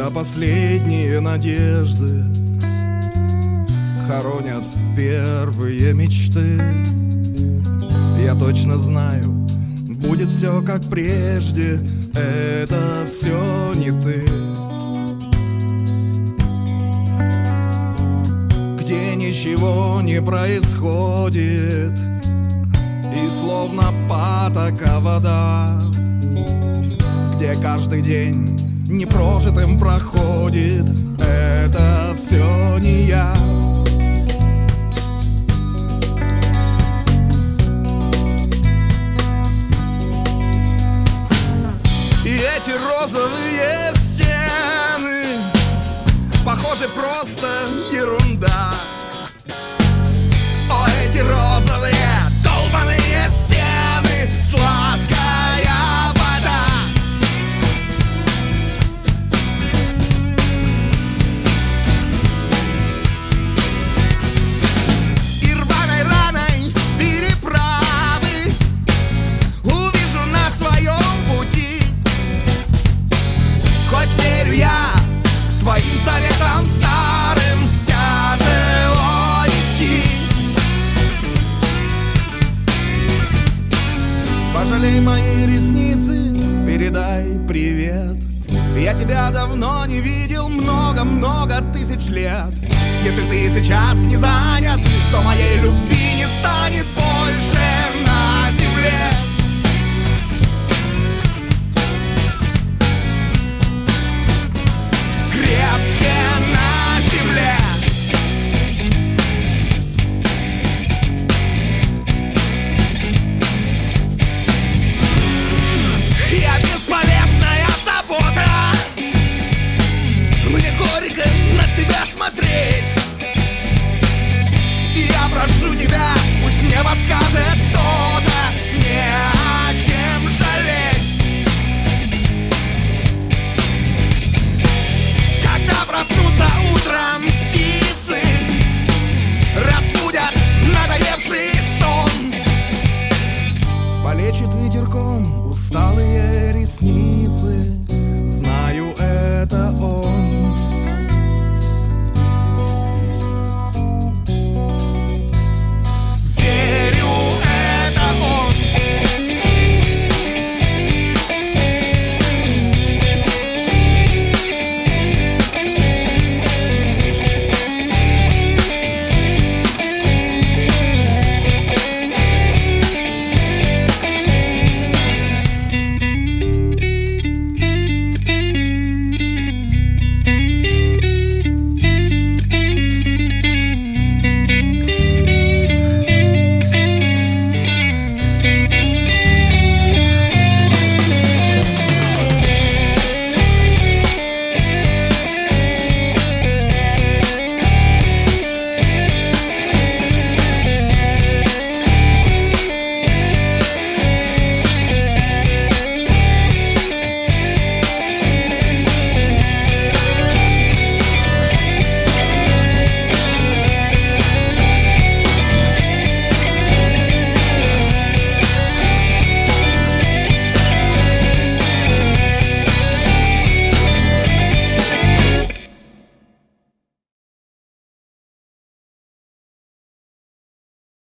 когда последние надежды хоронят первые мечты. Я точно знаю, будет все как прежде, это все не ты. Где ничего не происходит, и словно потока вода, где каждый день непрожитым проходит, это все не я. И эти розовые стены, похоже, просто ерунда. О, эти розовые долбаные стены, сладкая вода. И рваной раной переправы увижу на своем пути. Хоть верю я твоим советам старым, тяжело идти. Пожалей мои ресницы, передай привет. Я тебя давно не видел, много-много тысяч лет. Если ты сейчас не занят, то моей любви не станет больше на земле. Крепче на земле. Я бесполезная забота, мне горько на себя смотреть. И я прошу тебя, пусть мне подскажет кто-то, не о чем жалеть. Когда проснутся утром птицы, разбудят надоевший сон, полечит ветерком усталые ресницы.